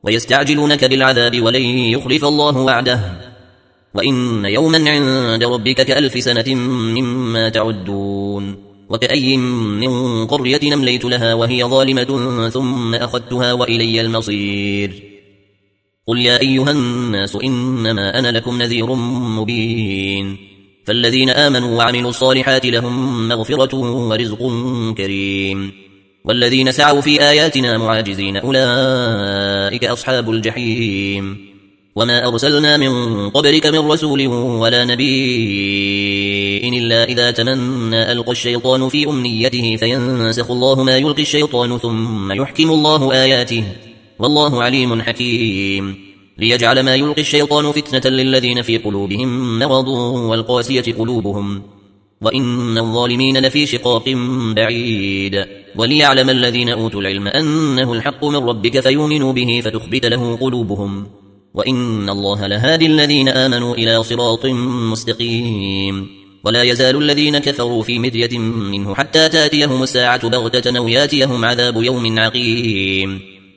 ويستعجلونك بالعذاب ولن يخلف الله وعده وإن يوما عند ربك كألف سنة مما تعدون وكأي من قرية أمليت لها وهي ظالمة ثم أخذتها وإلي المصير قل يا أيها الناس إنما أنا لكم نذير مبين فالذين آمنوا وعملوا الصالحات لهم مغفرة ورزق كريم والذين سعوا في آياتنا معاجزين أولئك أصحاب الجحيم وما أرسلنا من قبلك من رسول ولا نبي إلا إذا تمنى ألقى الشيطان في أمنيته فينسخ الله ما يلقي الشيطان ثم يحكم الله آياته والله عليم حكيم ليجعل ما يلقي الشيطان فتنة للذين في قلوبهم مرض والقاسية قلوبهم وإن الظالمين لفي شقاق بعيد وليعلم الذين أوتوا العلم أنه الحق من ربك فيؤمنوا به فتخبت له قلوبهم وإن الله لهادي الذين آمنوا إلى صراط مستقيم ولا يزال الذين كفروا في مرية منه حتى تأتيهم الساعة بغتة أو يأتيهم عذاب يوم عقيم